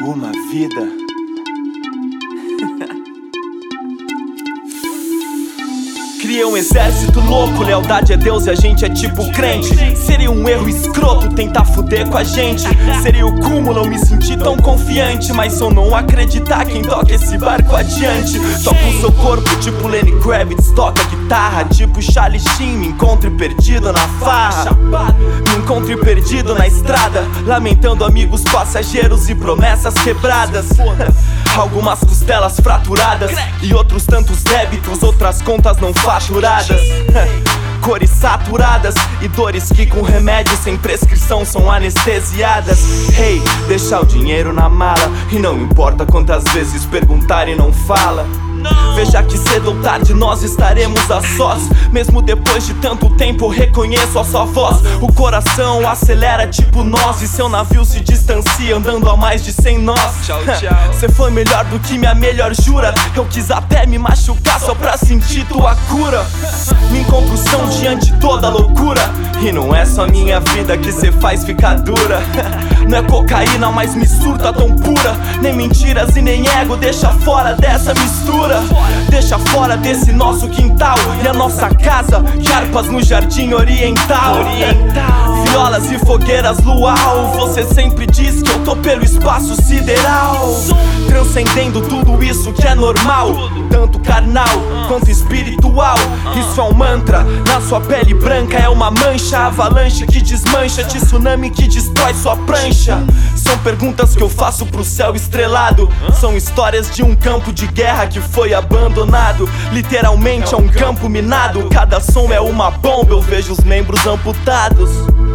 uma vida. Criei um exército louco, lealdade é Deus e a gente é tipo crente. Seria um erro escroto tentar fuder com a gente. Seria o cúmulo não me sentir tão confiante, mas se eu não acreditar, quem toca esse barco adiante? Toca o seu corpo tipo Lenny Kravitz, toca guitarra tipo Charlie Sheen. Me encontre perdido na farra, me encontre perdido na estrada, lamentando amigos passageiros e promessas quebradas. Algumas costelas fraturadas e outros tantos débitos, outras contas não faturadas. Cores saturadas e dores que com remédio sem prescrição são anestesiadas. Hey, deixa o dinheiro na mala e não importa quantas vezes perguntar e não fala. Veja que cedo ou tarde nós estaremos a sós. Mesmo depois de tanto tempo eu reconheço a sua voz. O coração acelera tipo nós e seu navio se distancia andando a mais de 100 nós. Cê foi melhor do que minha melhor jura. Eu quis até me machucar só pra sentir tua cura. Minha inconclusão diante de toda loucura. E não é só minha vida que cê faz ficar dura. Não é cocaína, mas me surta tão pura. Nem mentiras e nem ego, deixa fora dessa mistura. Deixa fora desse nosso quintal e a nossa casa de harpas no jardim oriental. Violas e fogueiras luau. Você sempre diz que eu tô pelo espaço sideral, transcendendo tudo isso que é normal, tanto carnal quanto espiritual. Isso é um mantra, na sua pele branca é uma mancha, avalanche que desmancha, tsunami que destrói sua prancha. São perguntas que eu faço pro céu estrelado. São histórias de um campo de guerra que foi abandonado. Literalmente é um campo minado. Cada som é uma bomba, eu vejo os membros amputados.